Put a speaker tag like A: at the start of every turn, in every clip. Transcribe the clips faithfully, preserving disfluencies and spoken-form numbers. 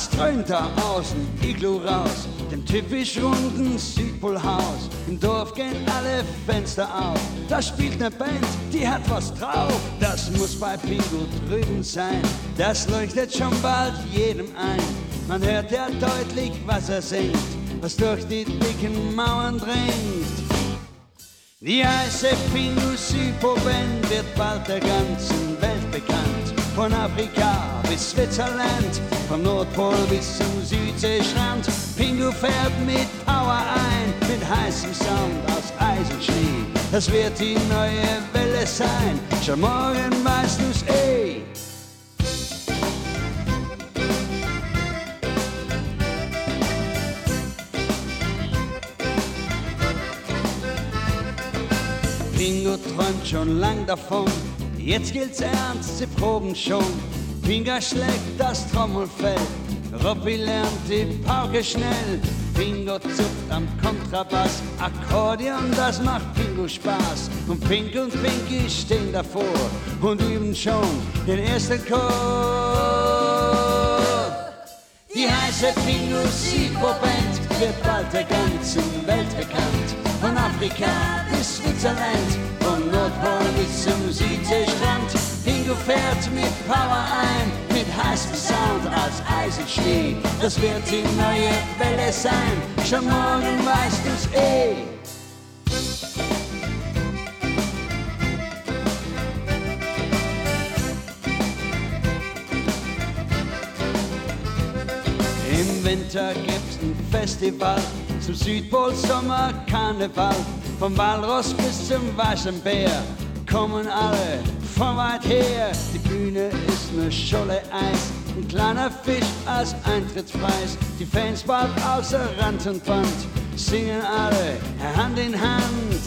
A: Was dröhnt da außen? Iglu raus, dem typisch runden Südpolhaus. Im Dorf gehen alle Fenster auf. Da spielt ne Band, die hat was drauf. Das muss bei Pingu drüben sein. Das leuchtet schon bald jedem ein. Man hört ja deutlich, was er singt, was durch die dicken Mauern dringt. Die heiße Pingu Südpol-Band wird bald der ganzen Welt bekannt. Von Afrika bis Switzerland, vom Nordpol bis zum Südseestrand. Pingu fährt mit Power ein, mit heißem Sound aus Eis und Schnee. Das wird die neue Welle sein, schon morgen weißt du's eh. Pingu träumt schon lang davon, jetzt gilt's ernst, sie proben schon. Pingu schlägt das Trommelfell, Robby lernt die Pauke schnell. Pingu zupft am Kontrabass, Akkordeon, das macht Pingu Spaß. Und Pink und Pinky stehen davor und üben schon den ersten Chor. Die heiße Pingu Südpol-Band wird bald der ganzen Welt bekannt. Von Afrika bis Switzerland, vom Nordpol bis zum Südseestrand. Pingu fährt mit Power ein, mit heißem Sound aus Eis und Schnee. Das wird die neue Welle sein, schon morgen weißt du's eh. Im Winter gibt's ein Festival, zum Südpol Sommer Karneval. Vom Walross bis zum Weißen Bär kommen alle von weit her. Die Bühne ist ne Scholle Eis, ein kleiner Fisch als Eintrittspreis. Die Fans bald außer Rand und Band, singen alle Hand in Hand.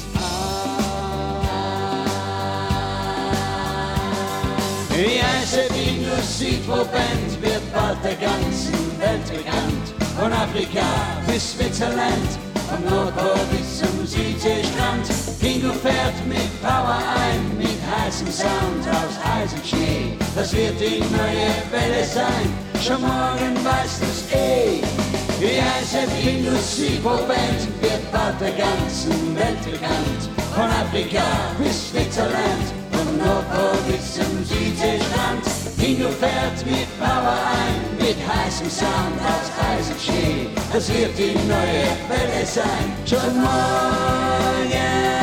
A: Die heiße Pingu Südpol-Band wird bald der ganzen Welt bekannt. Von Afrika bis Switzerland, vom Nordpol bis zum Südseestrand. Pingu fährt mit Power ein, mit heißem Sound aus Eis und Schnee. Das wird die neue Welle sein, schon morgen weißt du's eh. Die heiße Pingu Südpol-Band wird bald der ganzen Welt bekannt. Von Afrika bis Switzerland, vom Nordpol bis zum Südseestrand. Pingu fährt mit Power ein, mit heißem Sound aus Eis und Schnee. Das wird die neue Welle sein, schon morgen.